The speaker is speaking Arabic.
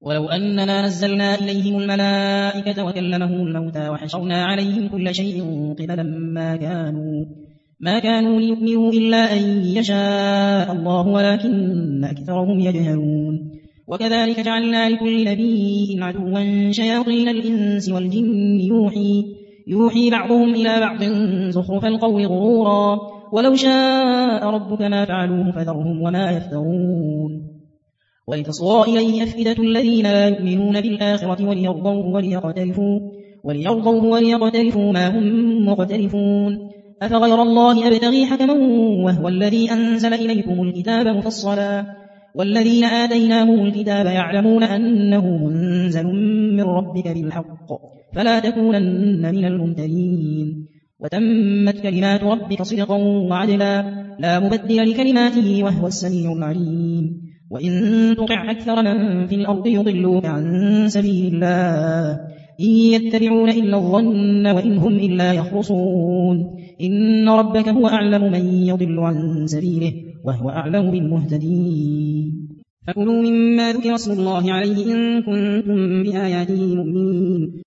ولو أننا نزلنا إليهم الملائكة وكلمهم الموتى وحشرنا عليهم كل شيء قبلا ما كانوا ليؤمنوا إلا أن يشاء الله ولكن أكثرهم يجهلون وكذلك جعلنا لكل نبي عدوا شياطين الإنس والجن يوحي بعضهم إلى بعض زخرف القول غرورا ولو شاء ربك ما فعلوه فذرهم وما يفترون ولتصغى إليه أفئدة الذين لا يؤمنون بالآخرة وليرضوه وليقترفوا ما هم مقترفون أفغير الله أبتغي حكما وهو الذي أنزل إليكم الكتاب مفصلا والذين آتيناهم الكتاب يعلمون أنه منزل من ربك بالحق فلا تكونن من الممترين وتمت كلمات ربك صدقا وعدلا لا مبدل لكلماته وهو السميع العليم وإن تطع أكثر من في الأرض يضلوك عن سبيل الله إن يتبعون إلا الظن وإن هم إلا يخرصون إن ربك هو أعلم من يضل عن سبيله وهو أعلم بالمهتدين فكلوا مما ذكر اسم الله عليه إن كنتم بآياته مؤمنين